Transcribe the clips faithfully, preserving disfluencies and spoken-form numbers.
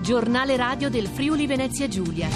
Giornale radio del Friuli Venezia Giulia.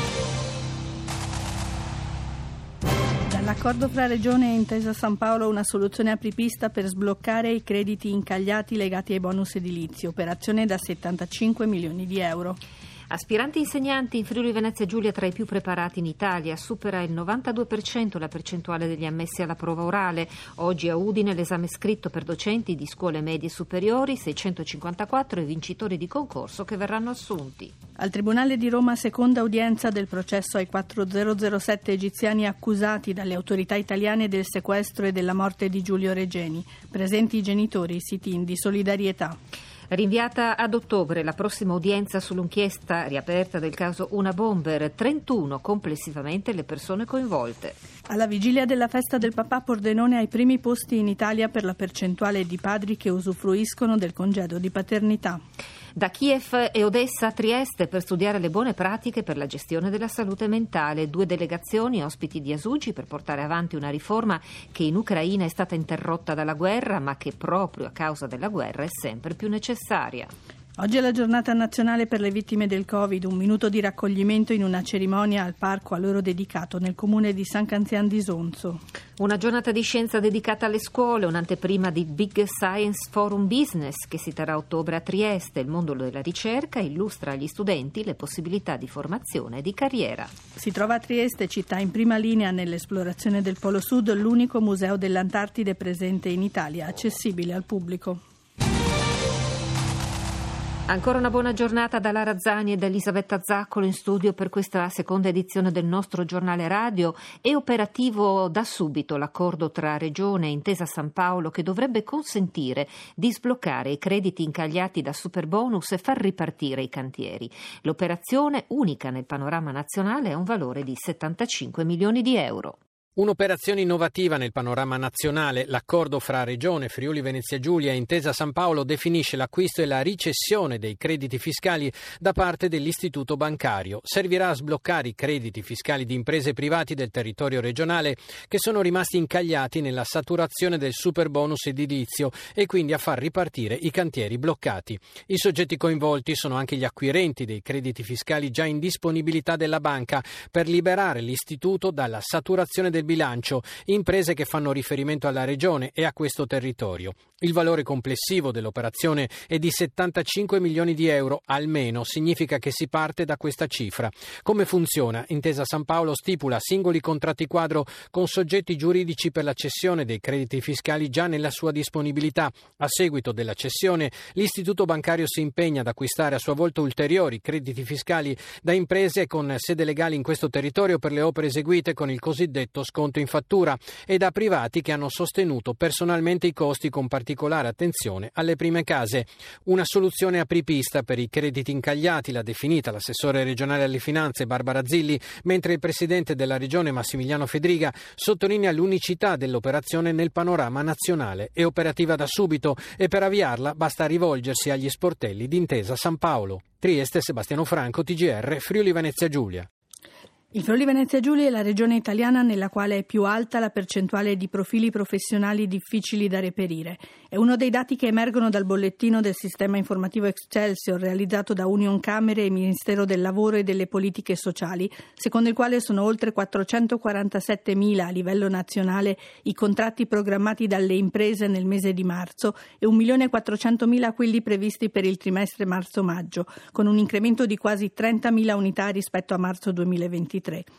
Dall'accordo fra Regione e Intesa San Paolo una soluzione apripista per sbloccare i crediti incagliati legati ai bonus edilizi, operazione da settantacinque milioni di euro. Aspiranti insegnanti in Friuli Venezia Giulia tra i più preparati in Italia, supera il novantadue per cento la percentuale degli ammessi alla prova orale. Oggi a Udine l'esame scritto per docenti di scuole medie superiori, seicentocinquantaquattro i vincitori di concorso che verranno assunti. Al Tribunale di Roma seconda udienza del processo ai quattromilazero sette egiziani accusati dalle autorità italiane del sequestro e della morte di Giulio Regeni. Presenti i genitori, sit-in di solidarietà. Rinviata ad ottobre la prossima udienza sull'inchiesta riaperta del caso Una Bomber, trentuno complessivamente le persone coinvolte. Alla vigilia della festa del papà, Pordenone ai primi posti in Italia per la percentuale di padri che usufruiscono del congedo di paternità. Da Kiev e Odessa a Trieste per studiare le buone pratiche per la gestione della salute mentale. Due delegazioni ospiti di Asugi per portare avanti una riforma che in Ucraina è stata interrotta dalla guerra, ma che proprio a causa della guerra è sempre più necessaria. Oggi è la giornata nazionale per le vittime del Covid, un minuto di raccoglimento in una cerimonia al parco a loro dedicato nel comune di San Canzian di Sonzo. Una giornata di scienza dedicata alle scuole, un'anteprima di Big Science Forum Business che si terrà a ottobre a Trieste. Il mondo della ricerca illustra agli studenti le possibilità di formazione e di carriera. Si trova a Trieste, città in prima linea nell'esplorazione del Polo Sud, l'unico museo dell'Antartide presente in Italia, accessibile al pubblico. Ancora una buona giornata da Lara Zani e da Elisabetta Zaccolo in studio per questa seconda edizione del nostro giornale radio. È operativo da subito l'accordo tra Regione e Intesa San Paolo che dovrebbe consentire di sbloccare i crediti incagliati da Superbonus e far ripartire i cantieri. L'operazione, unica nel panorama nazionale, ha un valore di settantacinque milioni di euro. Un'operazione innovativa nel panorama nazionale. L'accordo fra Regione, Friuli Venezia Giulia e Intesa San Paolo definisce l'acquisto e la ricessione dei crediti fiscali da parte dell'istituto bancario. Servirà a sbloccare i crediti fiscali di imprese private del territorio regionale che sono rimasti incagliati nella saturazione del superbonus edilizio e quindi a far ripartire i cantieri bloccati. I soggetti coinvolti sono anche gli acquirenti dei crediti fiscali già in disponibilità della banca per liberare l'istituto dalla saturazione del bilancio, imprese che fanno riferimento alla regione e a questo territorio. Il valore complessivo dell'operazione è di settantacinque milioni di euro, almeno significa che si parte da questa cifra. Come funziona? Intesa San Paolo stipula singoli contratti quadro con soggetti giuridici per la cessione dei crediti fiscali già nella sua disponibilità. A seguito della cessione, l'istituto bancario si impegna ad acquistare a sua volta ulteriori crediti fiscali da imprese con sede legale in questo territorio per le opere eseguite con il cosiddetto sconto in fattura e da privati che hanno sostenuto personalmente i costi con particolare attenzione alle prime case. Una soluzione apripista per i crediti incagliati l'ha definita l'assessore regionale alle finanze Barbara Zilli, mentre il presidente della regione Massimiliano Fedriga sottolinea l'unicità dell'operazione nel panorama nazionale. È operativa da subito e per avviarla basta rivolgersi agli sportelli di Intesa San Paolo. Trieste, Sebastiano Franco, T G R, Friuli Venezia Giulia. Il Friuli Venezia Giulia è la regione italiana nella quale è più alta la percentuale di profili professionali difficili da reperire. È uno dei dati che emergono dal bollettino del sistema informativo Excelsior realizzato da Union Camere e Ministero del Lavoro e delle Politiche Sociali, secondo il quale sono oltre quattrocentoquarantasettemila a livello nazionale i contratti programmati dalle imprese nel mese di marzo e un milione e quattrocentomila quelli previsti per il trimestre marzo-maggio, con un incremento di quasi trentamila unità rispetto a marzo duemilaventitré.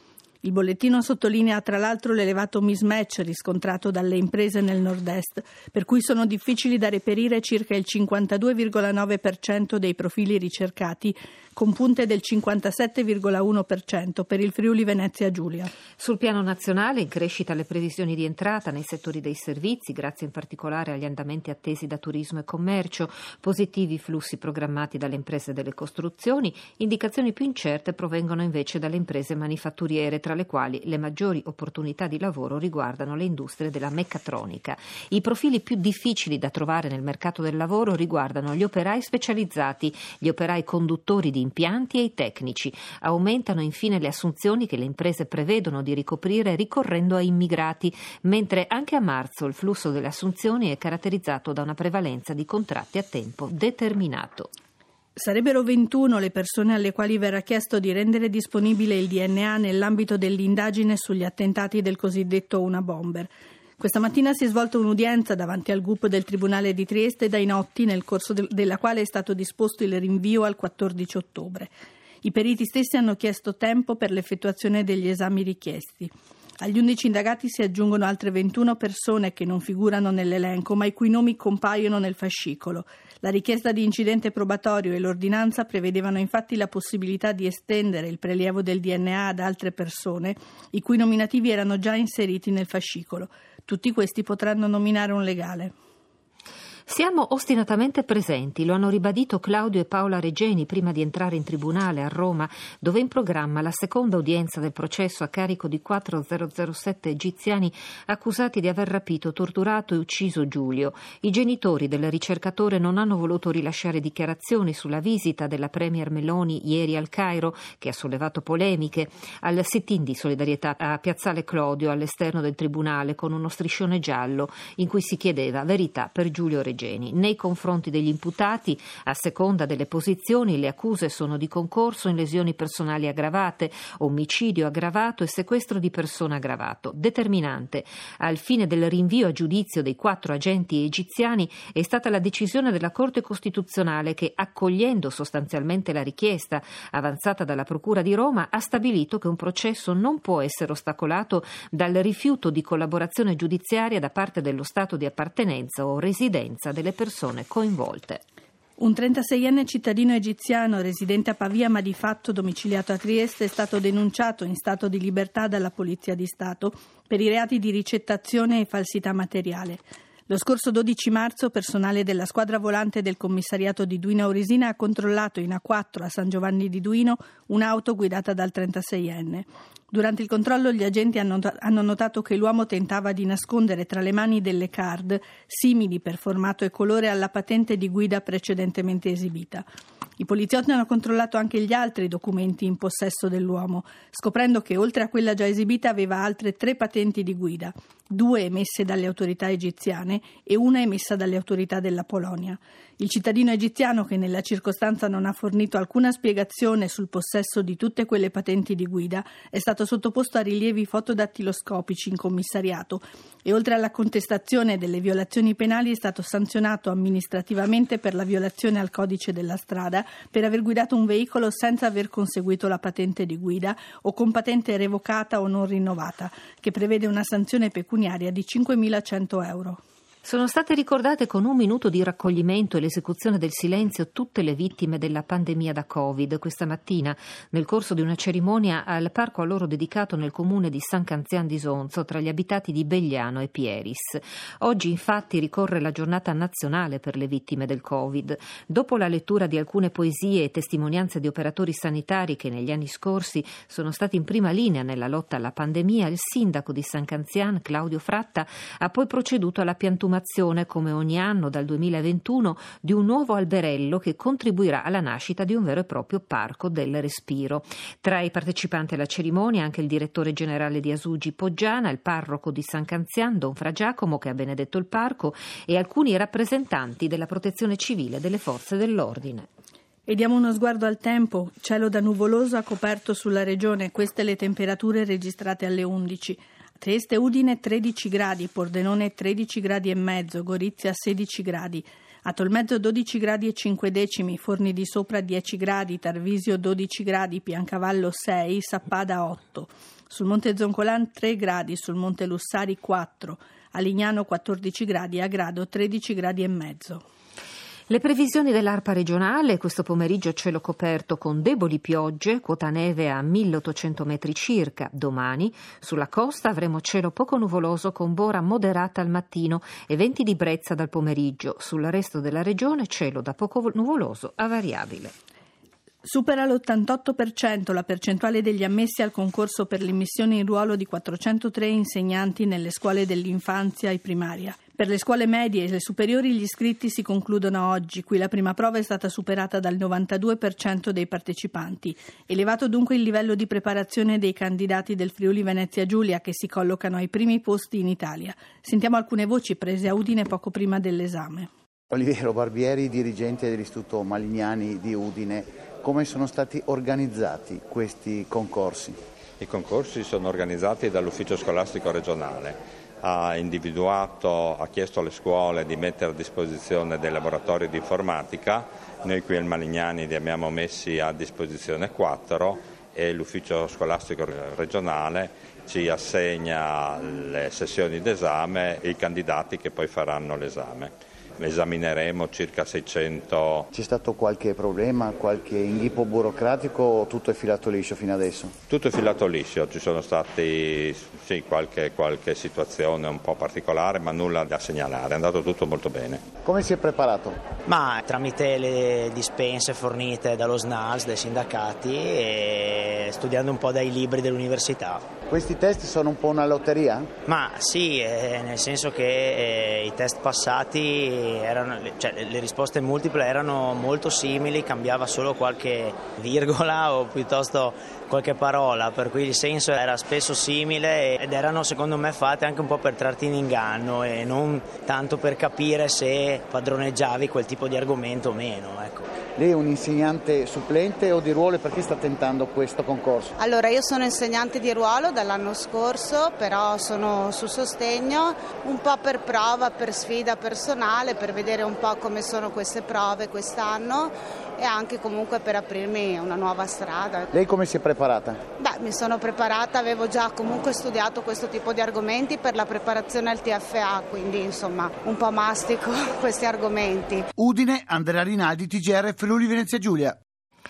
Il bollettino sottolinea tra l'altro l'elevato mismatch riscontrato dalle imprese nel nord-est, per cui sono difficili da reperire circa il cinquantadue virgola nove per cento dei profili ricercati, con punte del cinquantasette virgola uno per cento per il Friuli Venezia Giulia. Sul piano nazionale in crescita le previsioni di entrata nei settori dei servizi, grazie in particolare agli andamenti attesi da turismo e commercio, positivi i flussi programmati dalle imprese delle costruzioni, indicazioni più incerte provengono invece dalle imprese manifatturiere, tra le quali le maggiori opportunità di lavoro riguardano le industrie della meccatronica. I profili più difficili da trovare nel mercato del lavoro riguardano gli operai specializzati, gli operai conduttori di impianti e i tecnici. Aumentano infine le assunzioni che le imprese prevedono di ricoprire ricorrendo a immigrati, mentre anche a marzo il flusso delle assunzioni è caratterizzato da una prevalenza di contratti a tempo determinato. Sarebbero ventuno le persone alle quali verrà chiesto di rendere disponibile il D N A nell'ambito dell'indagine sugli attentati del cosiddetto Una Bomber. Questa mattina si è svolta un'udienza davanti al G U P del Tribunale di Trieste dai Notti, nel corso de- della quale è stato disposto il rinvio al quattordici ottobre. I periti stessi hanno chiesto tempo per l'effettuazione degli esami richiesti. Agli undici indagati si aggiungono altre ventuno persone che non figurano nell'elenco, ma i cui nomi compaiono nel fascicolo. La richiesta di incidente probatorio e l'ordinanza prevedevano infatti la possibilità di estendere il prelievo del D N A ad altre persone, i cui nominativi erano già inseriti nel fascicolo. Tutti questi potranno nominare un legale. Siamo ostinatamente presenti, lo hanno ribadito Claudio e Paola Regeni prima di entrare in tribunale a Roma, dove è in programma la seconda udienza del processo a carico di quattro zero zero sette egiziani accusati di aver rapito, torturato e ucciso Giulio. I genitori del ricercatore non hanno voluto rilasciare dichiarazioni sulla visita della premier Meloni ieri al Cairo, che ha sollevato polemiche, al sit-in di solidarietà a Piazzale Clodio all'esterno del tribunale con uno striscione giallo in cui si chiedeva verità per Giulio Regeni. Nei confronti degli imputati, a seconda delle posizioni, le accuse sono di concorso in lesioni personali aggravate, omicidio aggravato e sequestro di persona aggravato. Determinante al fine del rinvio a giudizio dei quattro agenti egiziani è stata la decisione della Corte Costituzionale che, accogliendo sostanzialmente la richiesta avanzata dalla Procura di Roma, ha stabilito che un processo non può essere ostacolato dal rifiuto di collaborazione giudiziaria da parte dello Stato di appartenenza o residenza delle persone coinvolte. Un trentaseienne cittadino egiziano residente a Pavia ma di fatto domiciliato a Trieste è stato denunciato in stato di libertà dalla Polizia di Stato per i reati di ricettazione e falsità materiale. Lo scorso dodici marzo personale della squadra volante del commissariato di Duino Auresina ha controllato in A quattro a San Giovanni di Duino un'auto guidata dal trentaseienne. Durante il controllo gli agenti hanno, hanno notato che l'uomo tentava di nascondere tra le mani delle card, simili per formato e colore alla patente di guida precedentemente esibita. I poliziotti hanno controllato anche gli altri documenti in possesso dell'uomo, scoprendo che oltre a quella già esibita aveva altre tre patenti di guida, due emesse dalle autorità egiziane e una emessa dalle autorità della Polonia. Il cittadino egiziano, che nella circostanza non ha fornito alcuna spiegazione sul possesso di tutte quelle patenti di guida, è stato sottoposto a rilievi fotodattiloscopici in commissariato e oltre alla contestazione delle violazioni penali è stato sanzionato amministrativamente per la violazione al codice della strada per aver guidato un veicolo senza aver conseguito la patente di guida o con patente revocata o non rinnovata, che prevede una sanzione pecuniaria di cinquemilacento euro. Sono state ricordate con un minuto di raccoglimento e l'esecuzione del silenzio tutte le vittime della pandemia da Covid questa mattina nel corso di una cerimonia al parco a loro dedicato nel comune di San Canzian d'Isonzo tra gli abitati di Begliano e Pieris. Oggi infatti ricorre la giornata nazionale per le vittime del Covid. Dopo la lettura di alcune poesie e testimonianze di operatori sanitari che negli anni scorsi sono stati in prima linea nella lotta alla pandemia, il sindaco di San Canzian, Claudio Fratta, ha poi proceduto alla piantumazione come ogni anno dal duemilaventuno di un nuovo alberello che contribuirà alla nascita di un vero e proprio parco del respiro. Tra i partecipanti alla cerimonia anche il direttore generale di Asugi Poggiana, il parroco di San Canzian, Don Fra Giacomo, che ha benedetto il parco, e alcuni rappresentanti della protezione civile e delle forze dell'ordine. E diamo uno sguardo al tempo. Cielo da nuvoloso ha coperto sulla regione, queste le temperature registrate alle undici. Trieste Udine tredici gradi, Pordenone tredici gradi e mezzo, Gorizia sedici gradi, a Tolmezzo dodici gradi e cinque decimi, Forni di Sopra dieci gradi, Tarvisio dodici gradi, Piancavallo sei, Sappada otto, sul Monte Zoncolan tre gradi, sul Monte Lussari quattro, a Lignano quattordici gradi, a Grado tredici gradi e mezzo. Le previsioni dell'ARPA regionale: questo pomeriggio cielo coperto con deboli piogge, quota neve a milleottocento metri circa. Domani sulla costa avremo cielo poco nuvoloso con bora moderata al mattino e venti di brezza dal pomeriggio. Sul resto della regione cielo da poco nuvoloso a variabile. Supera l'ottantotto per cento la percentuale degli ammessi al concorso per l'immissione in ruolo di quattrocentotre insegnanti nelle scuole dell'infanzia e primaria. Per le scuole medie e le superiori gli iscritti si concludono oggi, qui la prima prova è stata superata dal novantadue per cento dei partecipanti. Elevato dunque il livello di preparazione dei candidati del Friuli Venezia Giulia, che si collocano ai primi posti in Italia. Sentiamo alcune voci prese a Udine poco prima dell'esame. Oliviero Barbieri, dirigente dell'Istituto Malignani di Udine. Come sono stati organizzati questi concorsi? I concorsi sono organizzati dall'Ufficio Scolastico Regionale. Ha individuato, ha chiesto alle scuole di mettere a disposizione dei laboratori di informatica. Noi qui al Malignani li abbiamo messi a disposizione quattro e l'Ufficio Scolastico Regionale ci assegna le sessioni d'esame e i candidati che poi faranno l'esame. Esamineremo circa seicento. C'è stato qualche problema, qualche inghippo burocratico o tutto è filato liscio fino adesso? Tutto è filato liscio, ci sono stati sì, qualche, qualche situazione un po' particolare, ma nulla da segnalare, è andato tutto molto bene. Come si è preparato? Ma tramite le dispense fornite dallo S N A S, dai sindacati e studiando un po' dai libri dell'università. Questi test sono un po' una lotteria? Ma sì, eh, nel senso che eh, i test passati erano, cioè, le risposte multiple erano molto simili, cambiava solo qualche virgola o piuttosto qualche parola, per cui il senso era spesso simile ed erano secondo me fatte anche un po' per trarti in inganno e non tanto per capire se padroneggiavi quel tipo di argomento o meno, ecco. Lei è un insegnante supplente o di ruolo e perché sta tentando questo concorso? Allora, io sono insegnante di ruolo dall'anno scorso, però sono su sostegno, un po' per prova, per sfida personale, per vedere un po' come sono queste prove quest'anno e anche comunque per aprirmi una nuova strada. Lei come si è preparata? Beh, mi sono preparata, avevo già comunque studiato questo tipo di argomenti per la preparazione al T F A, quindi insomma un po' mastico questi argomenti. Udine, Andrea Rinaldi, T G R Friuli Venezia Giulia.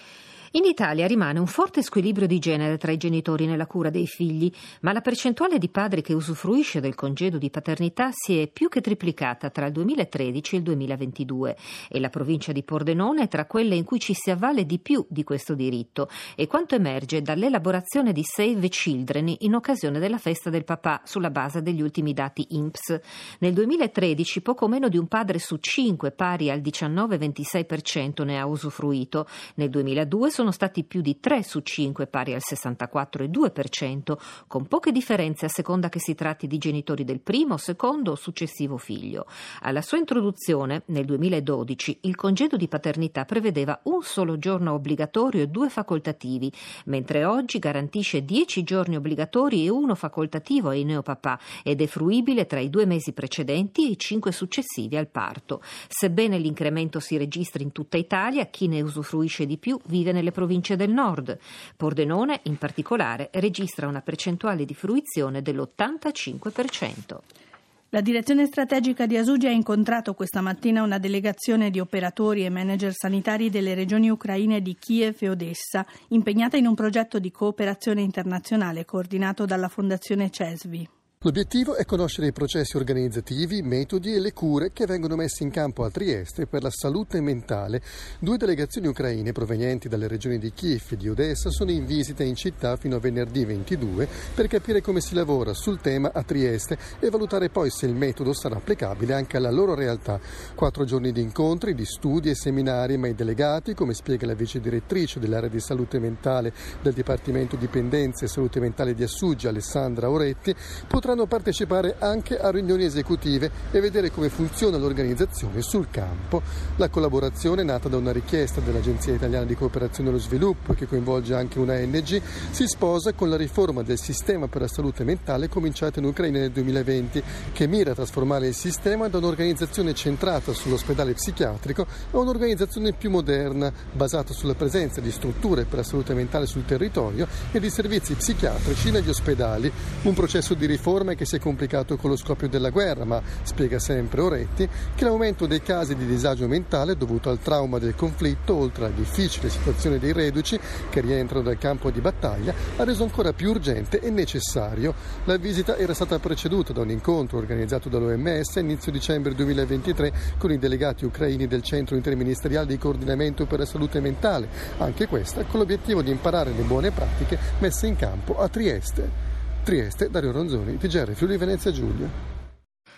In Italia rimane un forte squilibrio di genere tra i genitori nella cura dei figli, ma la percentuale di padri che usufruisce del congedo di paternità si è più che triplicata tra il duemilatredici e il duemilaventidue e la provincia di Pordenone è tra quelle in cui ci si avvale di più di questo diritto e quanto emerge dall'elaborazione di Save the Children in occasione della festa del papà sulla base degli ultimi dati I N P S. Nel duemilatredici poco meno di un padre su cinque, pari al diciannove virgola ventisei per cento, ne ha usufruito. Nel duemiladue sono stati più di tre su cinque, pari al sessantaquattro virgola due per cento, con poche differenze a seconda che si tratti di genitori del primo, secondo o successivo figlio. Alla sua introduzione, nel duemiladodici, il congedo di paternità prevedeva un solo giorno obbligatorio e due facoltativi, mentre oggi garantisce dieci giorni obbligatori e uno facoltativo ai neopapà ed è fruibile tra i due mesi precedenti e i cinque successivi al parto. Sebbene l'incremento si registri in tutta Italia, chi ne usufruisce di più vive nelle province del nord. Pordenone, in particolare, registra una percentuale di fruizione dell'ottantacinque per cento. La direzione strategica di Asugi ha incontrato questa mattina una delegazione di operatori e manager sanitari delle regioni ucraine di Kiev e Odessa, impegnata in un progetto di cooperazione internazionale coordinato dalla Fondazione CESVI. L'obiettivo è conoscere i processi organizzativi, metodi e le cure che vengono messi in campo a Trieste per la salute mentale. Due delegazioni ucraine provenienti dalle regioni di Kiev e di Odessa sono in visita in città fino a venerdì ventidue per capire come si lavora sul tema a Trieste e valutare poi se il metodo sarà applicabile anche alla loro realtà. Quattro giorni di incontri, di studi e seminari, ma i delegati, come spiega la vice direttrice dell'area di salute mentale del Dipartimento Dipendenze e Salute Mentale di Asugi, Alessandra Oretti, potranno potranno partecipare anche a riunioni esecutive e vedere come funziona l'organizzazione sul campo. La collaborazione, nata da una richiesta dell'Agenzia Italiana di Cooperazione e lo Sviluppo e che coinvolge anche una O N G, si sposa con la riforma del sistema per la salute mentale cominciata in Ucraina nel duemilaventi, che mira a trasformare il sistema da un'organizzazione centrata sull'ospedale psichiatrico a un'organizzazione più moderna, basata sulla presenza di strutture per la salute mentale sul territorio e di servizi psichiatrici negli ospedali. Un processo di riforma che si è complicato con lo scoppio della guerra, ma spiega sempre Oretti che l'aumento dei casi di disagio mentale dovuto al trauma del conflitto, oltre alla difficile situazione dei reduci che rientrano dal campo di battaglia, ha reso ancora più urgente e necessario. La visita era stata preceduta da un incontro organizzato dall'O M S a inizio dicembre duemilaventitré con i delegati ucraini del Centro Interministeriale di Coordinamento per la Salute Mentale, anche questa con l'obiettivo di imparare le buone pratiche messe in campo a Trieste. Trieste, Dario Ronzoni, T G R Friuli Venezia Giulia.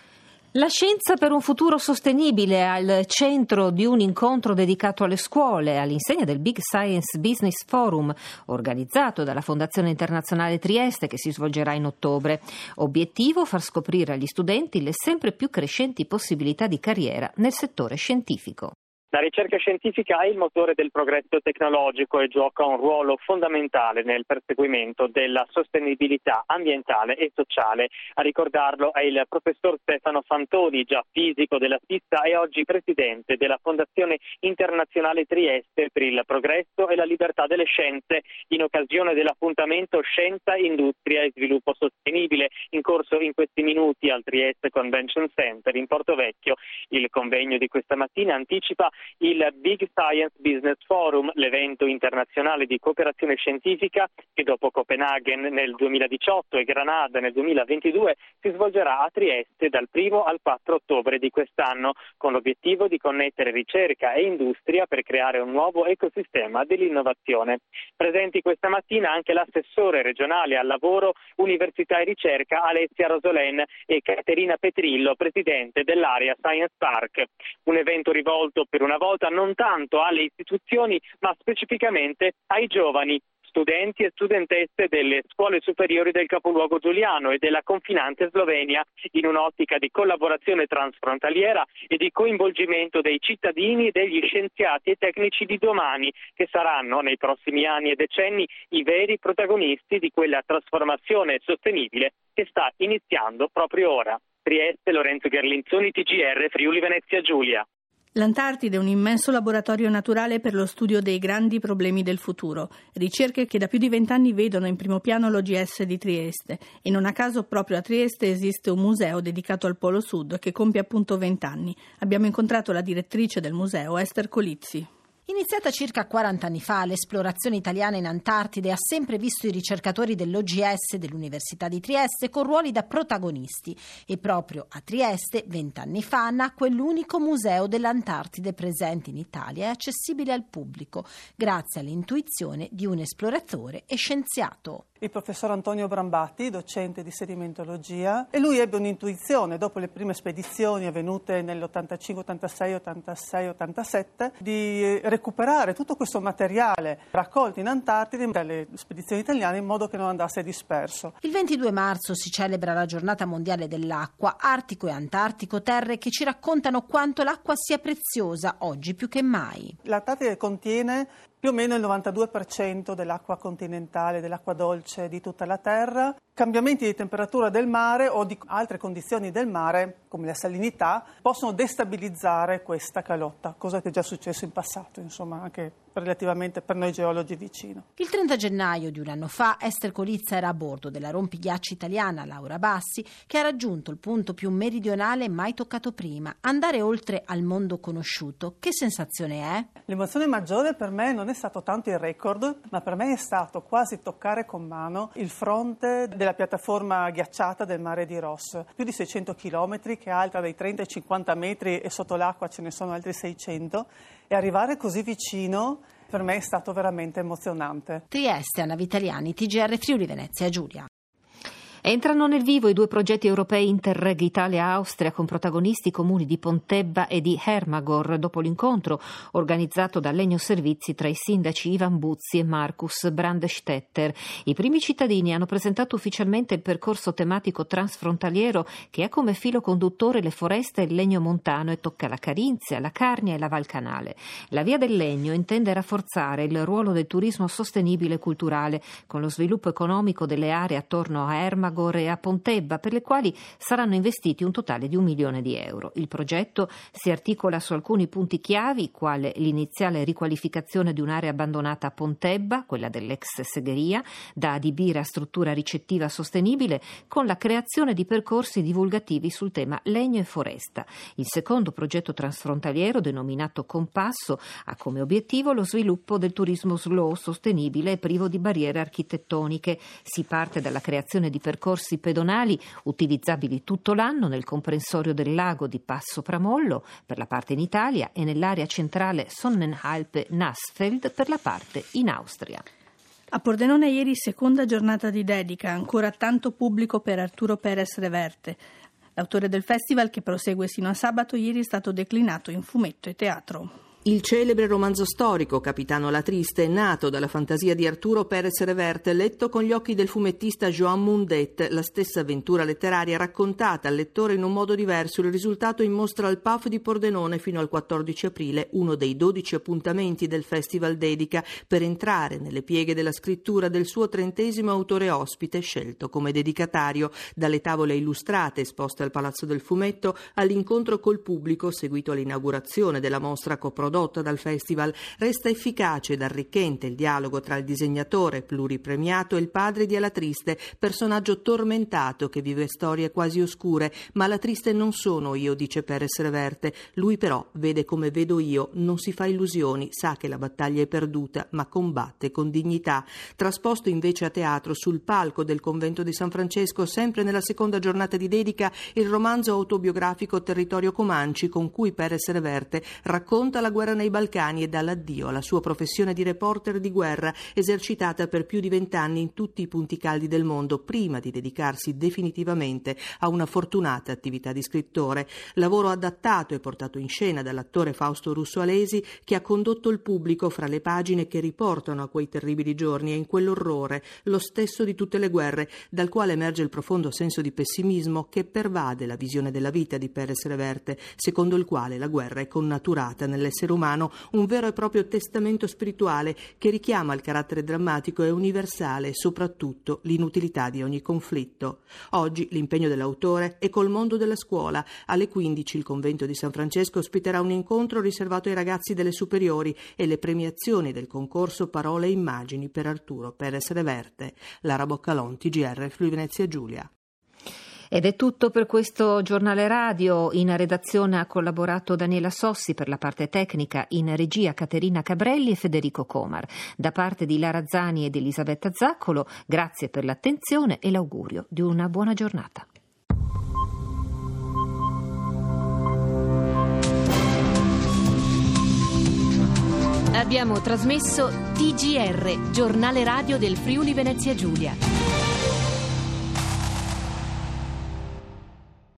La scienza per un futuro sostenibile al centro di un incontro dedicato alle scuole, all'insegna del Big Science Business Forum, organizzato dalla Fondazione Internazionale Trieste, che si svolgerà in ottobre. Obiettivo: far scoprire agli studenti le sempre più crescenti possibilità di carriera nel settore scientifico. La ricerca scientifica è il motore del progresso tecnologico e gioca un ruolo fondamentale nel perseguimento della sostenibilità ambientale e sociale. A ricordarlo è il professor Stefano Fantoni, già fisico della S I S A e oggi presidente della Fondazione Internazionale Trieste per il progresso e la libertà delle scienze, in occasione dell'appuntamento Scienza, Industria e Sviluppo Sostenibile, in corso in questi minuti al Trieste Convention Center in Portovecchio. Il convegno di questa mattina anticipa il Big Science Business Forum, l'evento internazionale di cooperazione scientifica che dopo Copenaghen nel duemiladiciotto e Granada nel duemilaventidue si svolgerà a Trieste dal primo al quattro ottobre di quest'anno, con l'obiettivo di connettere ricerca e industria per creare un nuovo ecosistema dell'innovazione. Presenti questa mattina anche l'assessore regionale al lavoro, università e ricerca Alessia Rosolen e Caterina Petrillo, presidente dell'area Science Park. Un evento rivolto per una volta non tanto alle istituzioni ma specificamente ai giovani, studenti e studentesse delle scuole superiori del capoluogo giuliano e della confinante Slovenia, in un'ottica di collaborazione transfrontaliera e di coinvolgimento dei cittadini e degli scienziati e tecnici di domani, che saranno nei prossimi anni e decenni i veri protagonisti di quella trasformazione sostenibile che sta iniziando proprio ora. Trieste, Lorenzo Gherlinzoni, T G R, Friuli Venezia Giulia. L'Antartide è un immenso laboratorio naturale per lo studio dei grandi problemi del futuro, ricerche che da più di vent'anni vedono in primo piano l'O G S di Trieste, e non a caso proprio a Trieste esiste un museo dedicato al Polo Sud che compie appunto vent'anni. Abbiamo incontrato la direttrice del museo, Ester Colizzi. Iniziata circa quaranta anni fa, l'esplorazione italiana in Antartide ha sempre visto i ricercatori dell'O G S dell'Università di Trieste con ruoli da protagonisti, e proprio a Trieste, vent'anni fa, nacque l'unico museo dell'Antartide presente in Italia e accessibile al pubblico, grazie all'intuizione di un esploratore e scienziato. Il professor Antonio Brambati, docente di sedimentologia, e lui ebbe un'intuizione dopo le prime spedizioni avvenute nell'ottantacinque, ottantasei, ottantasei, ottantasette di recuperare tutto questo materiale raccolto in Antartide dalle spedizioni italiane in modo che non andasse disperso. Il ventidue marzo si celebra la giornata mondiale dell'acqua. Artico e Antartico, terre che ci raccontano quanto l'acqua sia preziosa oggi più che mai. L'Antartide contiene più o meno il novantadue per cento dell'acqua continentale, dell'acqua dolce di tutta la Terra. Cambiamenti di temperatura del mare o di altre condizioni del mare, come la salinità, possono destabilizzare questa calotta, cosa che è già successo in passato, insomma, anche relativamente per noi geologi vicino. Il trenta gennaio di un anno fa, Ester Colizza era a bordo della rompighiacci italiana Laura Bassi, che ha raggiunto il punto più meridionale mai toccato prima. Andare oltre al mondo conosciuto, che sensazione è? L'emozione maggiore per me non è stato tanto il record, ma per me è stato quasi toccare con mano il fronte della piattaforma ghiacciata del mare di Ross, più di seicento chilometri, che è alta dai trenta ai cinquanta metri e sotto l'acqua ce ne sono altri seicento, e arrivare così vicino per me è stato veramente emozionante. Trieste, Anna Vitaliani, T G R Friuli Venezia Giulia. Entrano nel vivo i due progetti europei Interreg Italia-Austria con protagonisti comuni di Pontebba e di Hermagor dopo l'incontro organizzato da Legno Servizi tra i sindaci Ivan Buzzi e Markus Brandstetter. I primi cittadini hanno presentato ufficialmente il percorso tematico transfrontaliero che ha come filo conduttore le foreste e il legno montano e tocca la Carinzia, la Carnia e la Val Canale. La Via del Legno intende rafforzare il ruolo del turismo sostenibile e culturale con lo sviluppo economico delle aree attorno a Hermagor e a Pontebba, per le quali saranno investiti un totale di un milione di euro. Il progetto si articola su alcuni punti chiavi, quale l'iniziale riqualificazione di un'area abbandonata a Pontebba, quella dell'ex segheria, da adibire a struttura ricettiva sostenibile, con la creazione di percorsi divulgativi sul tema legno e foresta. Il secondo progetto transfrontaliero, denominato Compasso, ha come obiettivo lo sviluppo del turismo slow, sostenibile e privo di barriere architettoniche. Si parte dalla creazione di percorsi percorsi pedonali utilizzabili tutto l'anno nel comprensorio del lago di Passo Pramollo per la parte in Italia e nell'area centrale Sonnenalpe-Nassfeld per la parte in Austria. A Pordenone ieri seconda giornata di dedica, ancora tanto pubblico per Arturo Perez Reverte. L'autore del festival, che prosegue sino a sabato, ieri è stato declinato in fumetto e teatro. Il celebre romanzo storico Capitano La Triste è nato dalla fantasia di Arturo Pérez Reverte, letto con gli occhi del fumettista Joan Mundet. La stessa avventura letteraria raccontata al lettore in un modo diverso. Il risultato in mostra al P A F di Pordenone fino al quattordici aprile, uno dei dodici appuntamenti del Festival dedica per entrare nelle pieghe della scrittura del suo trentesimo autore ospite scelto come dedicatario. Dalle tavole illustrate esposte al Palazzo del Fumetto all'incontro col pubblico seguito all'inaugurazione della mostra coprodotta dal festival, resta efficace ed arricchente il dialogo tra il disegnatore pluripremiato e il padre di Alatriste, personaggio tormentato che vive storie quasi oscure. Ma Alatriste non sono io, dice Pérez Reverte. Lui però vede come vedo io, non si fa illusioni, sa che la battaglia è perduta, ma combatte con dignità. Trasposto invece a teatro sul palco del convento di San Francesco, sempre nella seconda giornata di dedica, il romanzo autobiografico Territorio Comanci, con cui Pérez Reverte racconta la guerra nei Balcani e dà l'addio alla sua professione di reporter di guerra, esercitata per più di vent'anni in tutti i punti caldi del mondo, prima di dedicarsi definitivamente a una fortunata attività di scrittore. Lavoro adattato e portato in scena dall'attore Fausto Russo Alesi, che ha condotto il pubblico fra le pagine che riportano a quei terribili giorni e in quell'orrore, lo stesso di tutte le guerre, dal quale emerge il profondo senso di pessimismo che pervade la visione della vita di Pérez Reverte, secondo il quale la guerra è connaturata nell'essere umano, un vero e proprio testamento spirituale che richiama il carattere drammatico e universale e soprattutto l'inutilità di ogni conflitto. Oggi l'impegno dell'autore è col mondo della scuola. Alle quindici il convento di San Francesco ospiterà un incontro riservato ai ragazzi delle superiori e le premiazioni del concorso Parole e Immagini per Arturo Pérez Reverte. Lara Boccalon, T G R, Friuli Venezia Giulia. Ed è tutto per questo giornale radio. In redazione ha collaborato Daniela Sossi, per la parte tecnica, in regia Caterina Cabrelli e Federico Comar. Da parte di Lara Zani ed Elisabetta Zaccolo, grazie per l'attenzione e l'augurio di una buona giornata. Abbiamo trasmesso T G R, giornale radio del Friuli Venezia Giulia.